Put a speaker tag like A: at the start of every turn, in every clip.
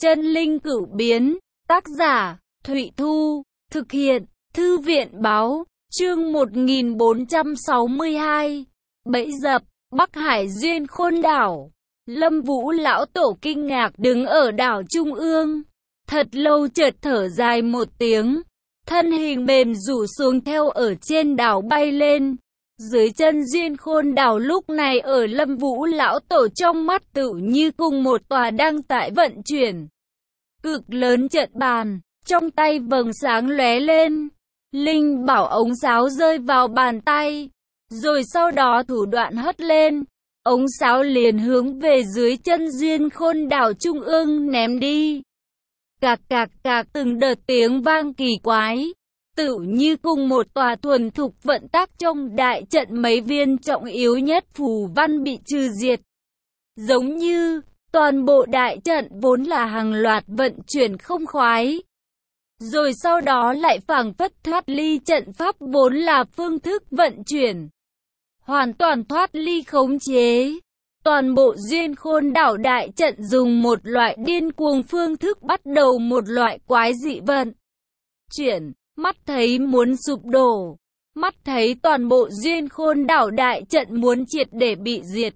A: Chân linh cửu biến, tác giả, Thụy Thu, thực hiện, Thư viện báo, chương 1462, bẫy dập, Bắc Hải Duyên Khôn đảo. Lâm Vũ lão tổ kinh ngạc đứng ở đảo trung ương, thật lâu chợt thở dài một tiếng, thân hình mềm rủ xuống theo ở trên đảo bay lên. Dưới chân Duyên Khôn đảo lúc này ở Lâm Vũ lão tổ trong mắt tựu như cùng một tòa đang tại vận chuyển cực lớn trận bàn, trong tay vầng sáng lóe lên, linh bảo ống sáo rơi vào bàn tay, rồi sau đó thủ đoạn hất lên, ống sáo liền hướng về dưới chân Duyên Khôn đảo trung ương ném đi. Cạc cạc cạc từng đợt tiếng vang kỳ quái, tựu như cùng một tòa thuần thục vận tác trong đại trận mấy viên trọng yếu nhất phù văn bị trừ diệt. Giống như toàn bộ đại trận vốn là hàng loạt vận chuyển không khoái, rồi sau đó lại phảng phất thoát ly trận pháp vốn là phương thức vận chuyển, hoàn toàn thoát ly khống chế. Toàn bộ Duyên Khôn đảo đại trận dùng một loại điên cuồng phương thức bắt đầu một loại quái dị vận chuyển, mắt thấy muốn sụp đổ, mắt thấy toàn bộ Duyên Khôn đảo đại trận muốn triệt để bị diệt.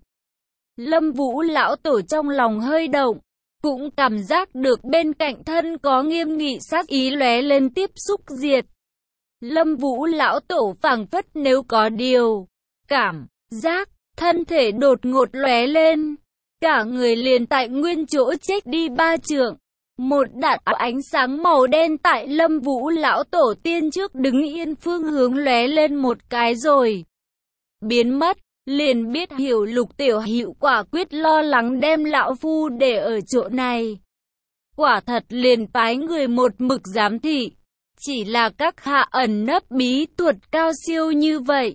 A: Lâm Vũ lão tổ trong lòng hơi động, cũng cảm giác được bên cạnh thân có nghiêm nghị sát ý lóe lên tiếp xúc diệt. Lâm Vũ lão tổ phảng phất nếu có điều cảm giác, thân thể đột ngột lóe lên, cả người liền tại nguyên chỗ chết đi 3 trượng. Một đạo ánh sáng màu đen tại Lâm Vũ lão tổ tiên trước đứng yên phương hướng lóe lên một cái rồi biến mất. Liền biết hiểu Lục tiểu hữu quả quyết lo lắng đem lão phu để ở chỗ này. Quả thật liền phái người một mực giám thị, chỉ là các hạ ẩn nấp bí thuật cao siêu như vậy,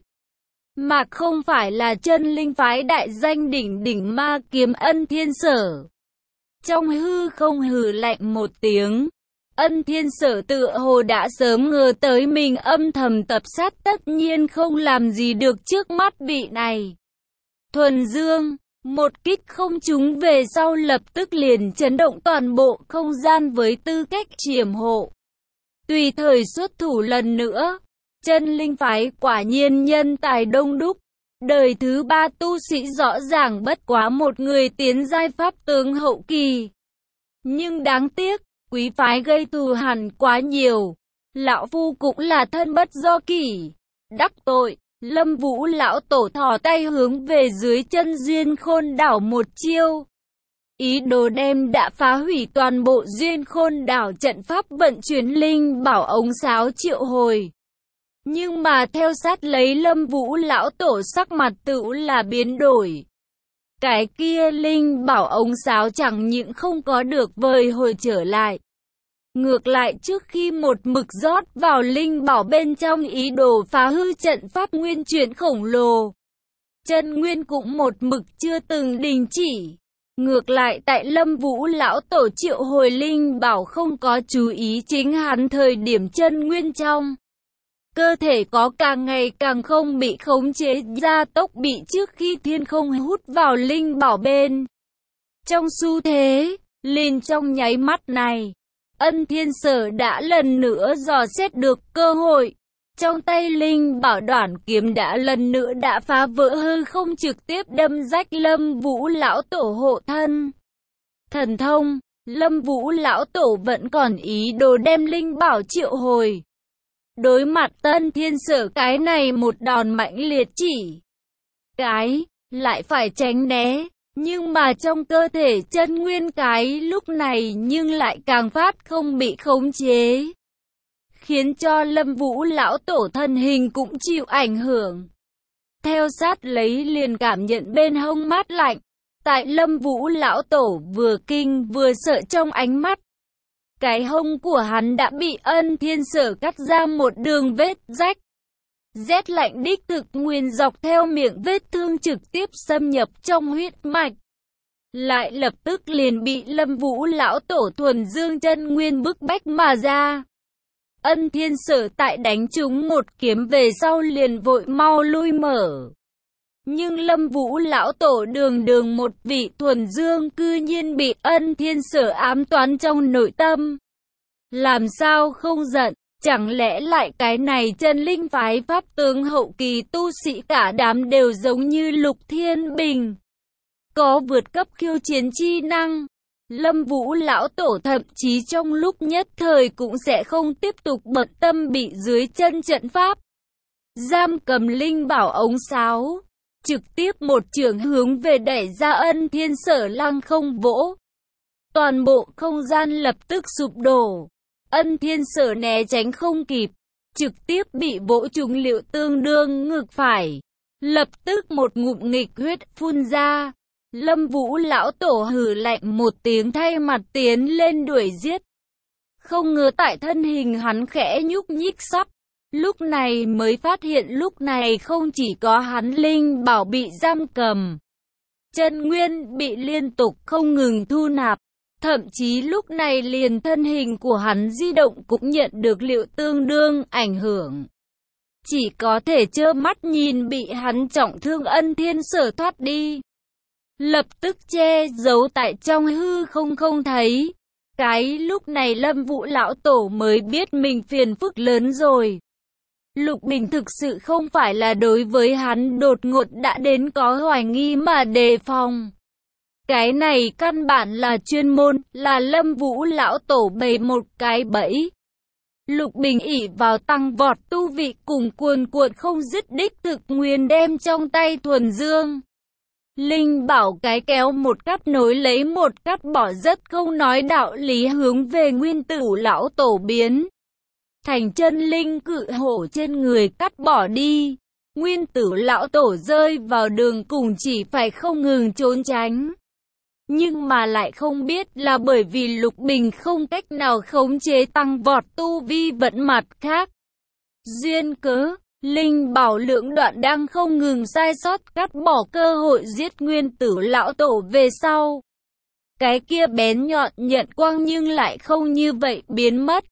A: mà không phải là chân linh phái đại danh đỉnh đỉnh ma kiếm Ân Thiên Sở. Trong hư không hừ lạnh một tiếng, Ân Thiên Sở tựa hồ đã sớm ngờ tới mình âm thầm tập sát tất nhiên không làm gì được trước mắt vị này. Thuần Dương, một kích không trúng về sau lập tức liền chấn động toàn bộ không gian với tư cách chiểm hộ. Tùy thời xuất thủ lần nữa, chân linh phái quả nhiên nhân tài đông đúc. Đời thứ 3 tu sĩ rõ ràng bất quá một người tiến giai pháp tướng hậu kỳ. Nhưng đáng tiếc, quý phái gây thù hằn quá nhiều. Lão phu cũng là thân bất do kỷ, đắc tội. Lâm Vũ lão tổ thò tay hướng về dưới chân Duyên Khôn đảo một chiêu, ý đồ đem đã phá hủy toàn bộ Duyên Khôn đảo trận pháp vận chuyển linh bảo ống sáo triệu hồi. Nhưng mà theo sát lấy Lâm Vũ lão tổ sắc mặt tựu là biến đổi. Cái kia linh bảo ống sáo chẳng những không có được vời hồi trở lại, ngược lại trước khi một mực rót vào linh bảo bên trong ý đồ phá hư trận pháp nguyên chuyển khổng lồ. Chân nguyên cũng một mực chưa từng đình chỉ. Ngược lại tại Lâm Vũ lão tổ triệu hồi linh bảo không có chú ý chính hắn thời điểm chân nguyên trong cơ thể có càng ngày càng không bị khống chế, gia tốc bị trước khi thiên không hút vào linh bảo bên trong xu thế. Liền trong nháy mắt này, Ân Thiên Sở đã lần nữa dò xét được cơ hội. Trong tay linh bảo đoản kiếm đã lần nữa đã phá vỡ hư không, trực tiếp đâm rách Lâm Vũ lão tổ hộ thân thần thông. Lâm Vũ lão tổ vẫn còn ý đồ đem linh bảo triệu hồi. Đối mặt Ân Thiên Sở cái này một đòn mãnh liệt chỉ cái lại phải tránh né. Nhưng mà trong cơ thể chân nguyên cái lúc này nhưng lại càng phát không bị khống chế, khiến cho Lâm Vũ lão tổ thân hình cũng chịu ảnh hưởng. Theo sát lấy liền cảm nhận bên hông mát lạnh, tại Lâm Vũ lão tổ vừa kinh vừa sợ trong ánh mắt. Cái hông của hắn đã bị Ân Thiên Sở cắt ra một đường vết rách. Rét lạnh đích thực nguyên dọc theo miệng vết thương trực tiếp xâm nhập trong huyết mạch, lại lập tức liền bị Lâm Vũ lão tổ thuần dương chân nguyên bức bách mà ra. Ân Thiên Sở tại đánh trúng một kiếm về sau liền vội mau lui mở. Nhưng Lâm Vũ lão tổ đường đường một vị thuần dương cư nhiên bị Ân Thiên Sở ám toán trong nội tâm. Làm sao không giận, chẳng lẽ lại cái này chân linh phái pháp tướng hậu kỳ tu sĩ cả đám đều giống như Lục Thiên Bình. Có vượt cấp khiêu chiến chi năng. Lâm Vũ lão tổ thậm chí trong lúc nhất thời cũng sẽ không tiếp tục bận tâm bị dưới chân trận pháp giam cầm linh bảo ống sáo. Trực tiếp một chưởng hướng về đẩy ra Ân Thiên Sở lăng không vỗ. Toàn bộ không gian lập tức sụp đổ. Ân Thiên Sở né tránh không kịp, trực tiếp bị vỗ trúng liệu tương đương ngực phải. Lập tức một ngụm nghịch huyết phun ra. Lâm Vũ lão tổ hừ lạnh một tiếng thay mặt tiến lên đuổi giết. Không ngờ tại thân hình hắn khẽ nhúc nhích sắp. Lúc này mới phát hiện lúc này không chỉ có hắn linh bảo bị giam cầm. Chân nguyên bị liên tục không ngừng thu nạp. Thậm chí lúc này liền thân hình của hắn di động cũng nhận được liệu tương đương ảnh hưởng. Chỉ có thể trơ mắt nhìn bị hắn trọng thương Ân Thiên Sở thoát đi. Lập tức che giấu tại trong hư không thấy. Cái lúc này Lâm Vũ lão tổ mới biết mình phiền phức lớn rồi. Lục Bình thực sự không phải là đối với hắn đột ngột đã đến có hoài nghi mà đề phòng. Cái này căn bản là chuyên môn, là Lâm Vũ lão tổ bày một cái bẫy. Lục Bình ỷ vào tăng vọt tu vị cùng cuồn cuộn không dứt đích thực nguyên đem trong tay thuần dương. Linh bảo cái kéo một cắt nối lấy một cắt bỏ rất không nói đạo lý hướng về nguyên tử lão tổ biến. Thành chân linh cự hổ trên người cắt bỏ đi. Nguyên tử lão tổ rơi vào đường cùng chỉ phải không ngừng trốn tránh. Nhưng mà lại không biết là bởi vì Lục Bình không cách nào khống chế tăng vọt tu vi vận mặt khác. Duyên cớ, linh bảo lưỡng đoạn đang không ngừng sai sót cắt bỏ cơ hội giết nguyên tử lão tổ về sau. Cái kia bén nhọn nhận quang nhưng lại không như vậy biến mất.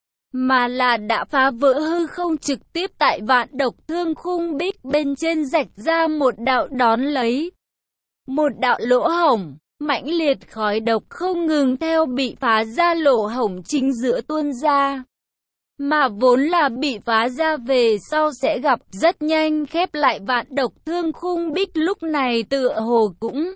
A: Mà là đã phá vỡ hư không trực tiếp tại vạn độc thương khung bích bên trên rạch ra một đạo đón lấy. Một đạo lỗ hổng. Mãnh liệt khói độc không ngừng theo bị phá ra lỗ hổng chính giữa tuôn ra. Mà vốn là bị phá ra về sau sẽ gặp rất nhanh khép lại vạn độc thương khung bích lúc này tựa hồ cũng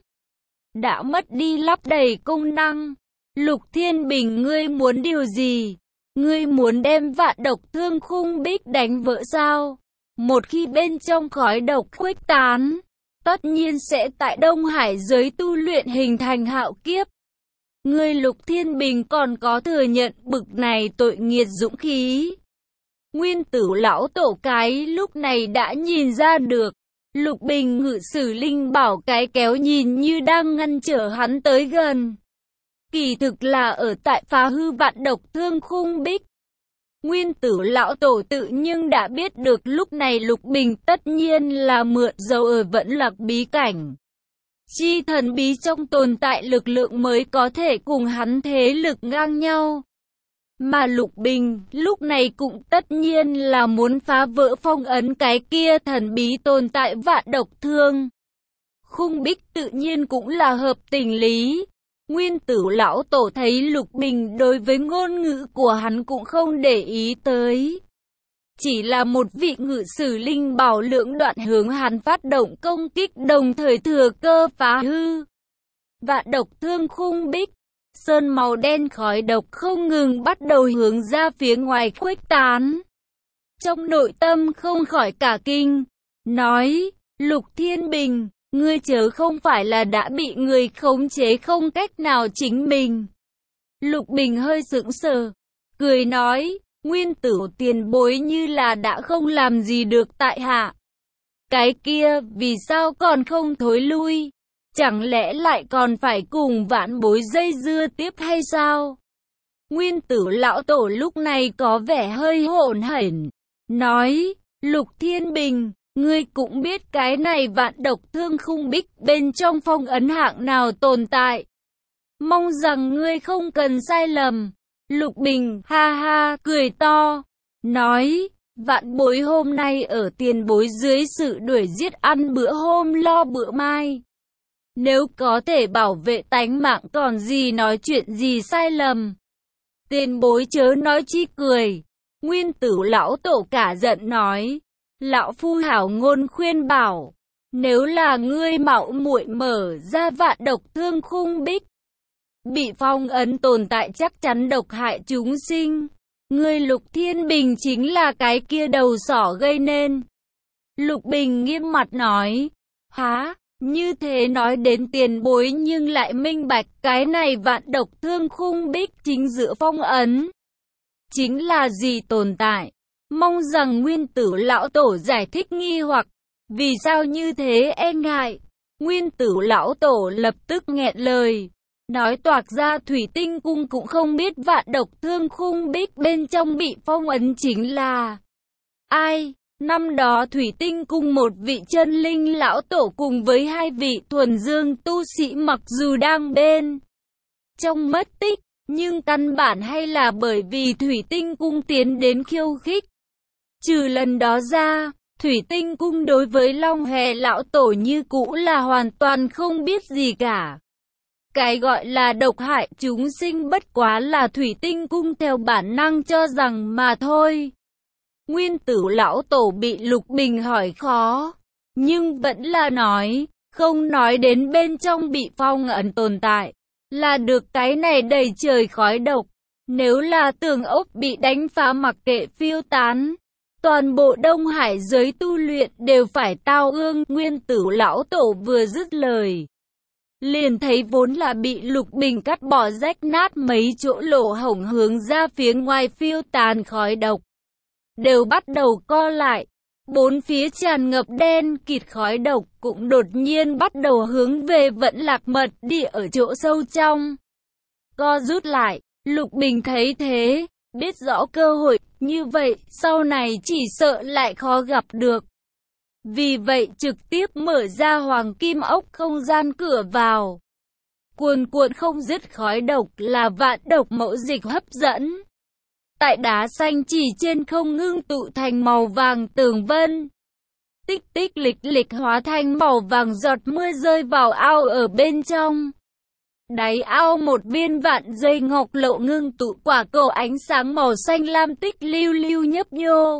A: đã mất đi lắp đầy công năng. Lục Thiên Bình ngươi muốn điều gì? Ngươi muốn đem vạn độc thương khung bích đánh vỡ sao? Một khi bên trong khói độc khuếch tán, tất nhiên sẽ tại Đông Hải giới tu luyện hình thành hạo kiếp. Ngươi Lục Thiên Bình còn có thừa nhận bực này tội nghiệt dũng khí. Nguyên tử lão tổ cái lúc này đã nhìn ra được. Lục Bình ngự sử linh bảo cái kéo nhìn như đang ngăn trở hắn tới gần. Kỳ thực là ở tại phá hư vạn độc thương khung bích. Nguyên tử lão tổ tự nhưng đã biết được lúc này Lục Bình tất nhiên là mượn dấu ở vẫn lạc bí cảnh. Chi thần bí trong tồn tại lực lượng mới có thể cùng hắn thế lực ngang nhau. Mà Lục Bình lúc này cũng tất nhiên là muốn phá vỡ phong ấn cái kia thần bí tồn tại vạn độc thương. Khung bích tự nhiên cũng là hợp tình lý. Nguyên tử lão tổ thấy Lục Bình đối với ngôn ngữ của hắn cũng không để ý tới. Chỉ là một vị ngự sử linh bảo lưỡng đoạn hướng hắn phát động công kích đồng thời thừa cơ phá hư. Vạn độc thương khung bích, sơn màu đen khói độc không ngừng bắt đầu hướng ra phía ngoài khuếch tán. Trong nội tâm không khỏi cả kinh, nói, Lục Thiên Bình, ngươi chớ không phải là đã bị người khống chế không cách nào chính mình. Lục Bình hơi sững sờ, cười nói, nguyên tử tiền bối như là đã không làm gì được tại hạ. Cái kia, vì sao còn không thối lui? Chẳng lẽ lại còn phải cùng vãn bối dây dưa tiếp hay sao? Nguyên tử lão tổ lúc này có vẻ hơi hỗn hển, nói, Lục Thiên Bình, ngươi cũng biết cái này vạn độc thương khung bích bên trong phong ấn hạng nào tồn tại. Mong rằng ngươi không cần sai lầm. Lục Bình ha ha cười to, nói, Vạn bối hôm nay ở tiền bối dưới sự đuổi giết ăn bữa hôm lo bữa mai. Nếu có thể bảo vệ tánh mạng còn gì nói chuyện gì sai lầm. Tiền bối chớ nói chi cười. Nguyên Tử lão tổ cả giận nói. Lão phu hảo ngôn khuyên bảo. Nếu là ngươi mạo muội mở ra vạn độc thương khung bích. Bị phong ấn tồn tại chắc chắn độc hại chúng sinh. Ngươi Lục Thiên Bình chính là cái kia đầu sỏ gây nên. Lục Bình nghiêm mặt nói. Há, như thế nói đến tiền bối nhưng lại minh bạch cái này vạn độc thương khung bích chính giữa phong ấn. Chính là gì tồn tại? Mong rằng Nguyên Tử lão tổ giải thích nghi hoặc. Vì sao như thế e ngại? Nguyên Tử lão tổ lập tức nghẹn lời. Nói toạc ra Thủy Tinh Cung cũng không biết vạn độc thương khung bích bên trong bị phong ấn chính là ai. Năm đó Thủy Tinh Cung một vị chân linh lão tổ cùng với hai vị thuần dương tu sĩ mặc dù đang bên trong mất tích, nhưng căn bản hay là bởi vì Thủy Tinh Cung tiến đến khiêu khích. Trừ lần đó ra, Thủy Tinh Cung đối với Long Hề lão tổ như cũ là hoàn toàn không biết gì cả. Cái gọi là độc hại chúng sinh bất quá là Thủy Tinh Cung theo bản năng cho rằng mà thôi. Nguyên Tử lão tổ bị Lục Bình hỏi khó, nhưng vẫn là nói, không nói đến bên trong bị phong ấn tồn tại, là được cái này đầy trời khói độc. Nếu là tường ốc bị đánh phá mặc kệ phiêu tán, toàn bộ Đông Hải giới tu luyện đều phải tao ương. Nguyên Tử lão tổ vừa dứt lời, liền thấy vốn là bị Lục Bình cắt bỏ rách nát mấy chỗ lỗ hổng hướng ra phía ngoài phiêu tán khói độc, đều bắt đầu co lại. Bốn phía tràn ngập đen kịt khói độc cũng đột nhiên bắt đầu hướng về Vẫn Lạc Mật Địa ở chỗ sâu trong co rút lại. Lục Bình thấy thế, biết rõ cơ hội như vậy sau này chỉ sợ lại khó gặp được. Vì vậy trực tiếp mở ra hoàng kim ốc không gian cửa vào. Cuồn cuộn không dứt khói độc là vạn độc mẫu dịch hấp dẫn. Tại đá xanh chỉ trên không ngưng tụ thành màu vàng tường vân. Tích tích lịch lịch hóa thành màu vàng giọt mưa rơi vào ao ở bên trong. Đáy ao một viên vạn dây ngọc lộ ngưng tụ quả cầu ánh sáng màu xanh lam tích lưu lưu nhấp nhô.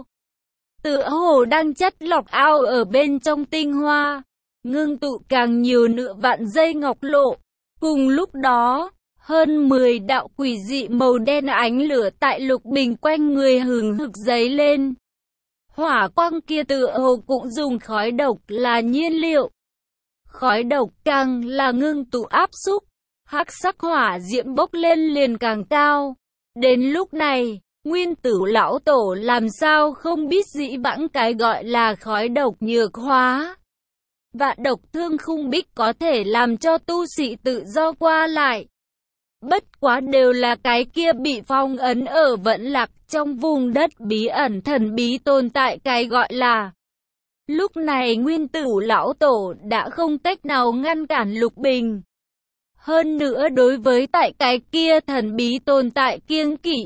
A: Tựa hồ đang chất lọc ao ở bên trong tinh hoa, ngưng tụ càng nhiều nữa vạn dây ngọc lộ. Cùng lúc đó, hơn 10 đạo quỷ dị màu đen ánh lửa tại Lục Bình quanh người hừng hực dấy lên. Hỏa quang kia tựa hồ cũng dùng khói độc là nhiên liệu. Khói độc càng là ngưng tụ áp xúc, hắc sắc hỏa diễm bốc lên liền càng cao. Đến lúc này, Nguyên Tử lão tổ làm sao không biết dĩ vãng cái gọi là khói độc nhược hóa. Vạn độc thương khung bích có thể làm cho tu sĩ tự do qua lại. Bất quá đều là cái kia bị phong ấn ở Vẫn Lạc trong vùng đất bí ẩn thần bí tồn tại cái gọi là. Lúc này Nguyên Tử lão tổ đã không cách nào ngăn cản Lục Bình. Hơn nữa đối với tại cái kia thần bí tồn tại kiêng kỵ.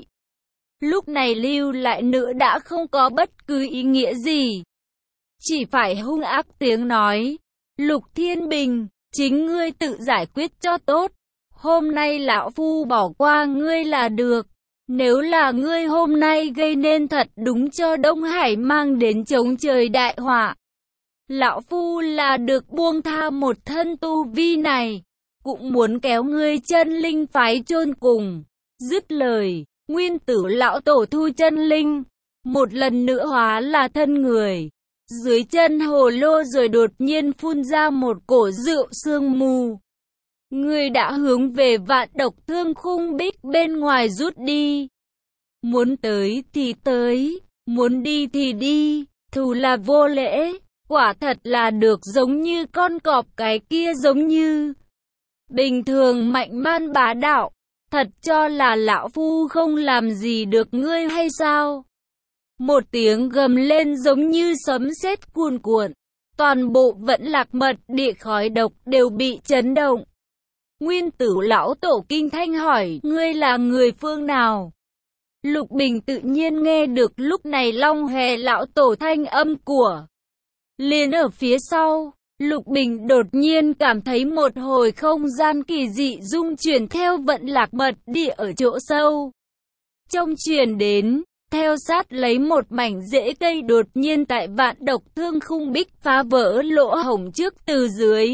A: Lúc này lưu lại nữa đã không có bất cứ ý nghĩa gì. Chỉ phải hung ác tiếng nói. Lục Thiên Bình, chính ngươi tự giải quyết cho tốt. Hôm nay lão phu bỏ qua ngươi là được. Nếu là ngươi hôm nay gây nên thật đúng cho Đông Hải mang đến chống trời đại họa. Lão phu là được buông tha một thân tu vi này. Cũng muốn kéo ngươi chân linh phái chôn cùng. Dứt lời, Nguyên Tử lão tổ thu chân linh. Một lần nữa hóa là thân người. Dưới chân hồ lô rồi đột nhiên phun ra một cổ rượu sương mù. Người đã hướng về vạn độc thương khung bích bên ngoài rút đi. Muốn tới thì tới, muốn đi thì đi, thù là vô lễ, quả thật là được giống như con cọp cái kia giống như. Bình thường mạnh man bá đạo, thật cho là lão phu không làm gì được ngươi hay sao? Một tiếng gầm lên giống như sấm sét cuồn cuộn, toàn bộ Vẫn Lạc Mật Địa khói độc đều bị chấn động. Nguyên Tử lão tổ kinh thanh hỏi, ngươi là người phương nào? Lục Bình tự nhiên nghe được lúc này Long Hề lão tổ thanh âm của liền ở phía sau. Lục Bình đột nhiên cảm thấy một hồi không gian kỳ dị rung chuyển theo vận lạc mật địa ở chỗ sâu trong truyền đến. Theo sát lấy một mảnh rễ cây đột nhiên tại Vạn Độc Thương Khung Bích phá vỡ lỗ hổng trước từ dưới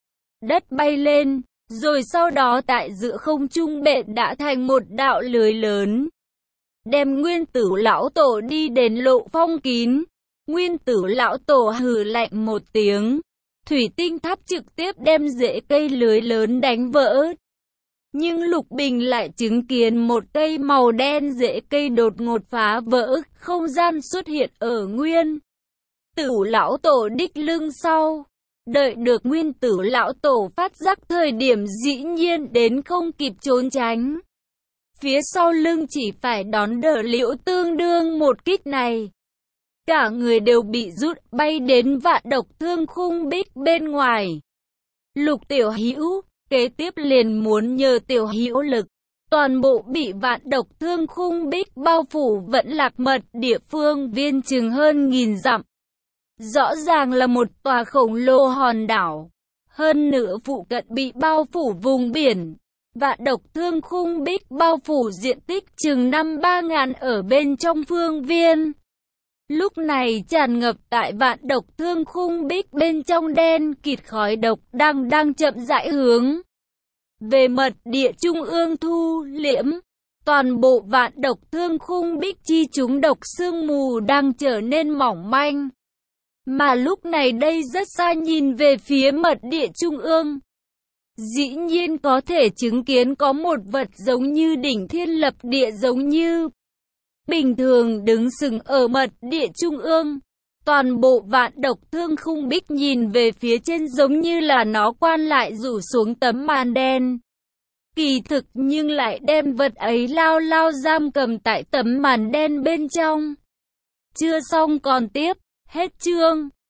A: đất bay lên, rồi sau đó tại giữa không trung bện đã thành một đạo lưới lớn, đem Nguyên Tử lão tổ đi đến lộ phong kín. Nguyên Tử lão tổ hừ lạnh một tiếng, thủy tinh tháp trực tiếp đem rễ cây lưới lớn đánh vỡ. Nhưng Lục Bình lại chứng kiến một cây màu đen rễ cây đột ngột phá vỡ, không gian xuất hiện ở Nguyên Tử lão tổ đích lưng sau. Đợi được Nguyên Tử lão tổ phát giác thời điểm dĩ nhiên đến không kịp trốn tránh. Phía sau lưng chỉ phải đón đỡ Liễu Tương Đương một kích này. Cả người đều bị rút bay đến Vạn Độc Thương Khung Bích bên ngoài. Lục tiểu hữu kế tiếp liền muốn nhờ tiểu hữu lực, toàn bộ bị Vạn Độc Thương Khung Bích bao phủ vận lạc mật địa phương viên chừng hơn 1000 dặm. Rõ ràng là một tòa khổng lồ hòn đảo. Hơn nữa phụ cận bị bao phủ vùng biển. Vạn Độc Thương Khung Bích bao phủ diện tích chừng 53.000 ở bên trong phương viên. Lúc này tràn ngập tại Vạn Độc Thương Khung Bích bên trong đen kịt khói độc đang chậm rãi hướng về mật địa trung ương thu liễm. Toàn bộ Vạn Độc Thương Khung Bích chi chúng độc sương mù đang trở nên mỏng manh. Mà lúc này đây rất xa nhìn về phía mật địa trung ương, dĩ nhiên có thể chứng kiến có một vật giống như đỉnh thiên lập địa giống như bình thường đứng sừng ở mật địa trung ương. Toàn bộ Vạn Độc Thương Khung Bích nhìn về phía trên giống như là nó quan lại rủ xuống tấm màn đen. Kỳ thực nhưng lại đem vật ấy lao lao giam cầm tại tấm màn đen bên trong. Chưa xong còn tiếp, hết chương.